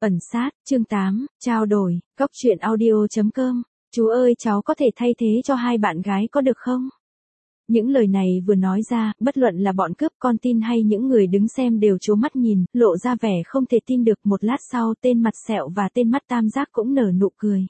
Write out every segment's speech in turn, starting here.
Ẩn sát, chương 8, trao đổi, góc truyện audio.com. Chú ơi, cháu có thể thay thế cho hai bạn gái có được không? Những lời này vừa nói ra, bất luận là bọn cướp con tin hay những người đứng xem đều trố mắt nhìn, lộ ra vẻ không thể tin được. Một lát sau tên mặt sẹo và tên mắt tam giác cũng nở nụ cười.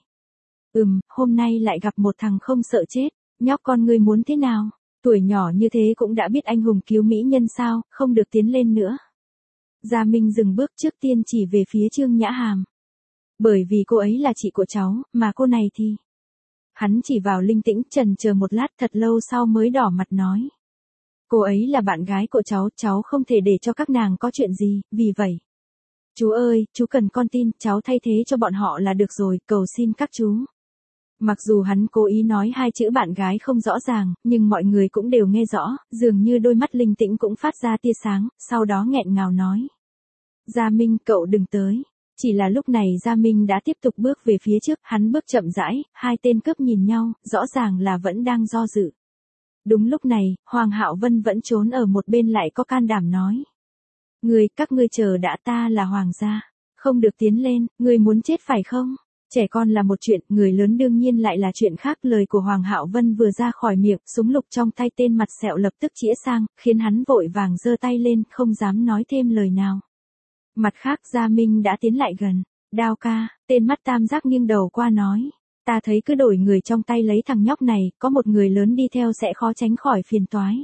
Hôm nay lại gặp một thằng không sợ chết, nhóc con ngươi muốn thế nào? Tuổi nhỏ như thế cũng đã biết anh hùng cứu mỹ nhân sao, không được tiến lên nữa. Gia Minh dừng bước trước tiên chỉ về phía Trương Nhã Hàm. Bởi vì cô ấy là chị của cháu, mà cô này thì... Hắn chỉ vào Linh Tĩnh, chần chờ một lát thật lâu sau mới đỏ mặt nói. Cô ấy là bạn gái của cháu không thể để cho các nàng có chuyện gì, vì vậy. Chú ơi, chú cần con tin, cháu thay thế cho bọn họ là được rồi, cầu xin các chú. Mặc dù hắn cố ý nói hai chữ bạn gái không rõ ràng, nhưng mọi người cũng đều nghe rõ, dường như đôi mắt Linh Tĩnh cũng phát ra tia sáng, sau đó nghẹn ngào nói. Gia Minh, cậu đừng tới. Chỉ là lúc này Gia Minh đã tiếp tục bước về phía trước, hắn bước chậm rãi, hai tên cướp nhìn nhau, rõ ràng là vẫn đang do dự. Đúng lúc này, Hoàng Hạo Vân vẫn trốn ở một bên lại có can đảm nói. Các ngươi chờ đã, ta là Hoàng gia, không được tiến lên, ngươi muốn chết phải không? Trẻ con là một chuyện, người lớn đương nhiên lại là chuyện khác. Lời của Hoàng Hạo Vân vừa ra khỏi miệng, súng lục trong tay tên mặt sẹo lập tức chĩa sang, khiến hắn vội vàng giơ tay lên, không dám nói thêm lời nào. Mặt khác Gia Minh đã tiến lại gần. Đao ca, tên mắt tam giác nghiêng đầu qua nói. Ta thấy cứ đổi người trong tay lấy thằng nhóc này, có một người lớn đi theo sẽ khó tránh khỏi phiền toái.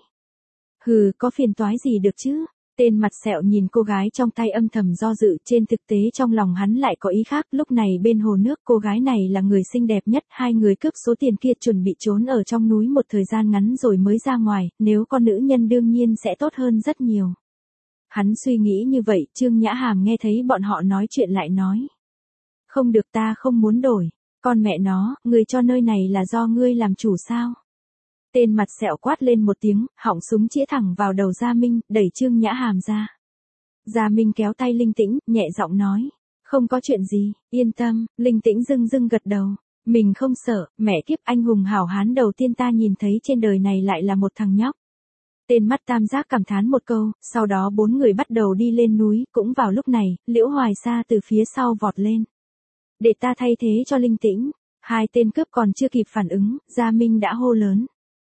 Có phiền toái gì được chứ? Tên mặt sẹo nhìn cô gái trong tay âm thầm do dự, trên thực tế trong lòng hắn lại có ý khác. Lúc này bên hồ nước cô gái này là người xinh đẹp nhất, hai người cướp số tiền kia chuẩn bị trốn ở trong núi một thời gian ngắn rồi mới ra ngoài, nếu con nữ nhân đương nhiên sẽ tốt hơn rất nhiều. Hắn suy nghĩ như vậy, Trương Nhã Hàm nghe thấy bọn họ nói chuyện lại nói. Không được, ta không muốn đổi, con mẹ nó, ngươi cho nơi này là do ngươi làm chủ sao? Tên mặt sẹo quát lên một tiếng, họng súng chĩa thẳng vào đầu Gia Minh, đẩy Trương Nhã Hàm ra. Gia Minh kéo tay Linh Tĩnh, nhẹ giọng nói. Không có chuyện gì, yên tâm. Linh Tĩnh dưng gật đầu. Mình không sợ, mẹ kiếp, anh hùng hảo hán đầu tiên ta nhìn thấy trên đời này lại là một thằng nhóc. Tên mắt tam giác cảm thán một câu, sau đó bốn người bắt đầu đi lên núi. Cũng vào lúc này, Liễu Hoài Sa từ phía sau vọt lên. Để ta thay thế cho Linh Tĩnh. Hai tên cướp còn chưa kịp phản ứng, Gia Minh đã hô lớn.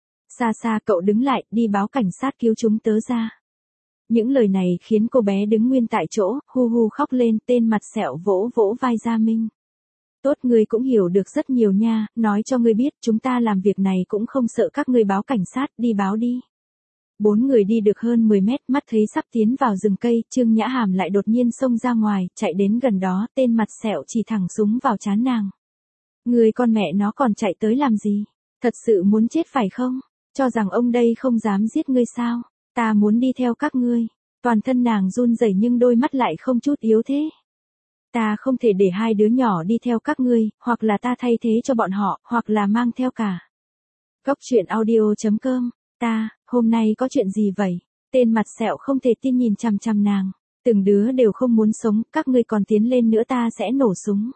Xa, cậu đứng lại, đi báo cảnh sát cứu chúng tớ ra. Những lời này khiến cô bé đứng nguyên tại chỗ, hu khóc lên. Tên mặt sẹo vỗ vai Gia Minh. Tốt, ngươi cũng hiểu được rất nhiều nha, nói cho ngươi biết, chúng ta làm việc này cũng không sợ các ngươi báo cảnh sát, đi báo đi. Bốn người đi được hơn 10 mét, mắt thấy sắp tiến vào rừng cây, Trương Nhã Hàm lại đột nhiên xông ra ngoài, chạy đến gần đó, tên mặt sẹo chỉ thẳng súng vào trán nàng. Người con mẹ nó còn chạy tới làm gì? Thật sự muốn chết phải không? Cho rằng ông đây không dám giết ngươi sao? Ta muốn đi theo các ngươi. Toàn thân nàng run rẩy nhưng đôi mắt lại không chút yếu thế. Ta không thể để hai đứa nhỏ đi theo các ngươi, hoặc là ta thay thế cho bọn họ, hoặc là mang theo cả. Góc truyện audio.com. Hôm nay có chuyện gì vậy? Tên mặt sẹo không thể tin nhìn chằm chằm nàng. Từng đứa đều không muốn sống, các ngươi còn tiến lên nữa ta sẽ nổ súng.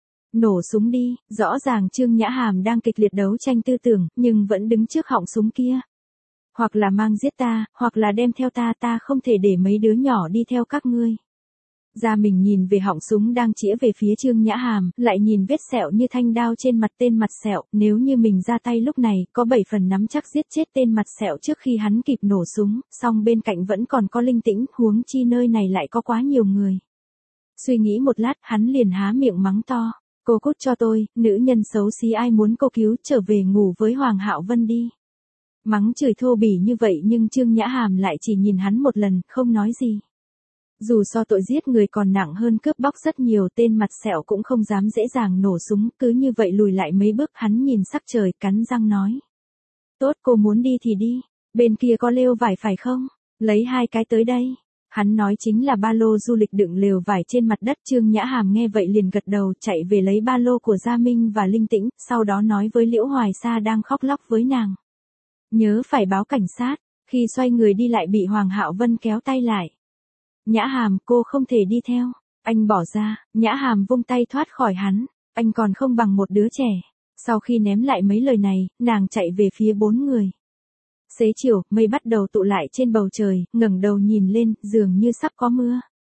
Nổ súng đi, rõ ràng Trương Nhã Hàm đang kịch liệt đấu tranh tư tưởng, nhưng vẫn đứng trước họng súng kia. Hoặc là mang giết ta, hoặc là đem theo ta không thể để mấy đứa nhỏ đi theo các ngươi. Gia Minh nhìn về họng súng đang chĩa về phía Trương Nhã Hàm, lại nhìn vết sẹo như thanh đao trên mặt tên mặt sẹo, nếu như mình ra tay lúc này, có 7 phần nắm chắc giết chết tên mặt sẹo trước khi hắn kịp nổ súng, song bên cạnh vẫn còn có Linh Tĩnh, huống chi nơi này lại có quá nhiều người. Suy nghĩ một lát, hắn liền há miệng mắng to, cô cút cho tôi, nữ nhân xấu xí, ai muốn cô cứu, trở về ngủ với Hoàng Hạo Vân đi. Mắng chửi thô bỉ như vậy nhưng Trương Nhã Hàm lại chỉ nhìn hắn một lần, không nói gì. Dù so tội giết người còn nặng hơn cướp bóc rất nhiều, tên mặt sẹo cũng không dám dễ dàng nổ súng, cứ như vậy lùi lại mấy bước, hắn nhìn sắc trời, cắn răng nói. Tốt, cô muốn đi thì đi, bên kia có lều vải phải không? Lấy 2 cái tới đây. Hắn nói chính là ba lô du lịch đựng lều vải trên mặt đất. Trương Nhã Hàm nghe vậy liền gật đầu, chạy về lấy ba lô của Gia Minh và Linh Tĩnh, sau đó nói với Liễu Hoài Sa đang khóc lóc với nàng. Nhớ phải báo cảnh sát. Khi xoay người đi lại bị Hoàng Hạo Vân kéo tay lại. Nhã Hàm, cô không thể đi theo. Anh bỏ ra. Nhã Hàm vung tay thoát khỏi hắn. Anh còn không bằng một đứa trẻ. Sau khi ném lại mấy lời này, nàng chạy về phía 4 người. Xế chiều, mây bắt đầu tụ lại trên bầu trời, ngẩng đầu nhìn lên, dường như sắp có mưa.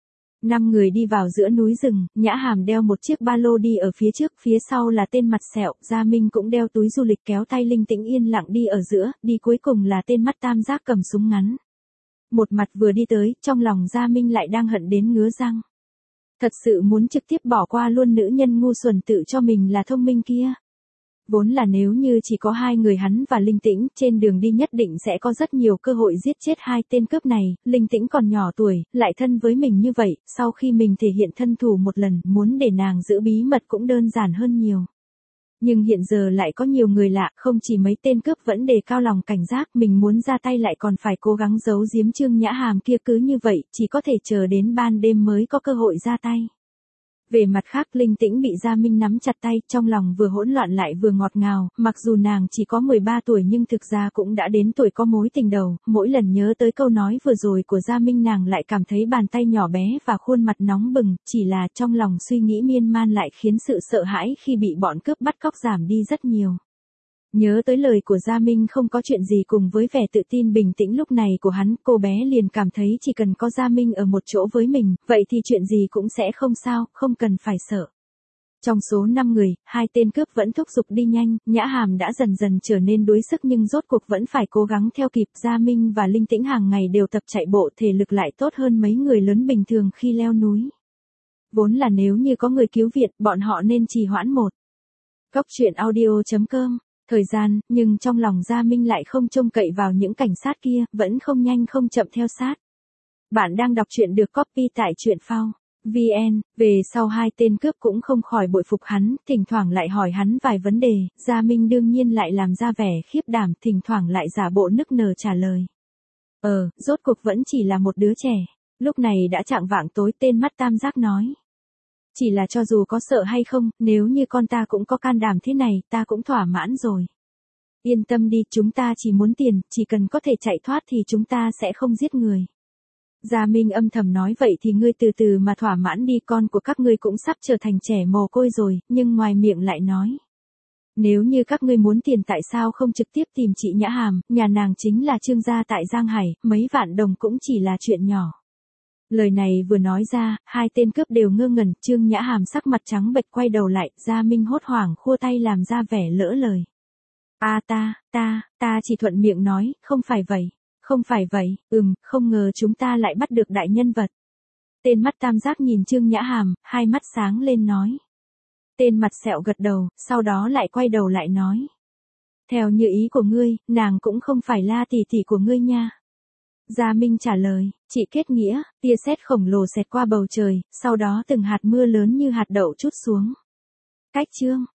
5 người đi vào giữa núi rừng, Nhã Hàm đeo một chiếc ba lô đi ở phía trước, phía sau là tên mặt sẹo, Gia Minh cũng đeo túi du lịch kéo tay Linh Tĩnh yên lặng đi ở giữa, đi cuối cùng là tên mắt tam giác cầm súng ngắn. Một mặt vừa đi tới, trong lòng Gia Minh lại đang hận đến ngứa răng. Thật sự muốn trực tiếp bỏ qua luôn nữ nhân ngu xuẩn tự cho mình là thông minh kia. Vốn là nếu như chỉ có hai người hắn và Linh Tĩnh, trên đường đi nhất định sẽ có rất nhiều cơ hội giết chết hai tên cướp này, Linh Tĩnh còn nhỏ tuổi, lại thân với mình như vậy, sau khi mình thể hiện thân thủ một lần, muốn để nàng giữ bí mật cũng đơn giản hơn nhiều. Nhưng hiện giờ lại có nhiều người lạ, không chỉ mấy tên cướp vẫn đề cao lòng cảnh giác, mình muốn ra tay lại còn phải cố gắng giấu giếm Trương Nhã Hàm kia, cứ như vậy, chỉ có thể chờ đến ban đêm mới có cơ hội ra tay. Về mặt khác, Linh Tĩnh bị Gia Minh nắm chặt tay, trong lòng vừa hỗn loạn lại vừa ngọt ngào, mặc dù nàng chỉ có 13 tuổi nhưng thực ra cũng đã đến tuổi có mối tình đầu, mỗi lần nhớ tới câu nói vừa rồi của Gia Minh nàng lại cảm thấy bàn tay nhỏ bé và khuôn mặt nóng bừng, chỉ là trong lòng suy nghĩ miên man lại khiến sự sợ hãi khi bị bọn cướp bắt cóc giảm đi rất nhiều. Nhớ tới lời của Gia Minh không có chuyện gì cùng với vẻ tự tin bình tĩnh lúc này của hắn, cô bé liền cảm thấy chỉ cần có Gia Minh ở một chỗ với mình, vậy thì chuyện gì cũng sẽ không sao, không cần phải sợ. Trong số 5 người, 2 tên cướp vẫn thúc giục đi nhanh, Nhã Hàm đã dần dần trở nên đuối sức nhưng rốt cuộc vẫn phải cố gắng theo kịp. Gia Minh và Linh Tĩnh hàng ngày đều tập chạy bộ, thể lực lại tốt hơn mấy người lớn bình thường khi leo núi. Vốn là nếu như có người cứu viện, bọn họ nên trì hoãn một. Góc truyện audio.com Thời gian, nhưng trong lòng Gia Minh lại không trông cậy vào những cảnh sát kia, vẫn không nhanh không chậm theo sát. Bạn đang đọc truyện được copy tại truyện phao VN, về sau 2 tên cướp cũng không khỏi bội phục hắn, thỉnh thoảng lại hỏi hắn vài vấn đề, Gia Minh đương nhiên lại làm ra vẻ khiếp đảm, thỉnh thoảng lại giả bộ nức nở trả lời. Rốt cuộc vẫn chỉ là một đứa trẻ. Lúc này đã chạng vạng tối, tên mắt tam giác nói. Chỉ là cho dù có sợ hay không, nếu như con ta cũng có can đảm thế này, ta cũng thỏa mãn rồi. Yên tâm đi, chúng ta chỉ muốn tiền, chỉ cần có thể chạy thoát thì chúng ta sẽ không giết người. Gia Minh âm thầm nói, vậy thì ngươi từ từ mà thỏa mãn đi, con của các ngươi cũng sắp trở thành trẻ mồ côi rồi, nhưng ngoài miệng lại nói. Nếu như các ngươi muốn tiền tại sao không trực tiếp tìm chị Nhã Hàm, nhà nàng chính là Trương gia tại Giang Hải, mấy vạn đồng cũng chỉ là chuyện nhỏ. Lời này vừa nói ra, 2 tên cướp đều ngơ ngẩn, Trương Nhã Hàm sắc mặt trắng bệch quay đầu lại, Gia Minh hốt hoảng khua tay làm ra vẻ lỡ lời. Ta chỉ thuận miệng nói, không phải vậy, không ngờ chúng ta lại bắt được đại nhân vật. Tên mắt tam giác nhìn Trương Nhã Hàm, hai mắt sáng lên nói. Tên mặt sẹo gật đầu, sau đó lại quay đầu lại nói. Theo như ý của ngươi, nàng cũng không phải là tỷ tỷ của ngươi nha. Gia Minh trả lời, chị kết nghĩa, tia sét khổng lồ xẹt qua bầu trời, sau đó từng hạt mưa lớn như hạt đậu trút xuống. Cách chương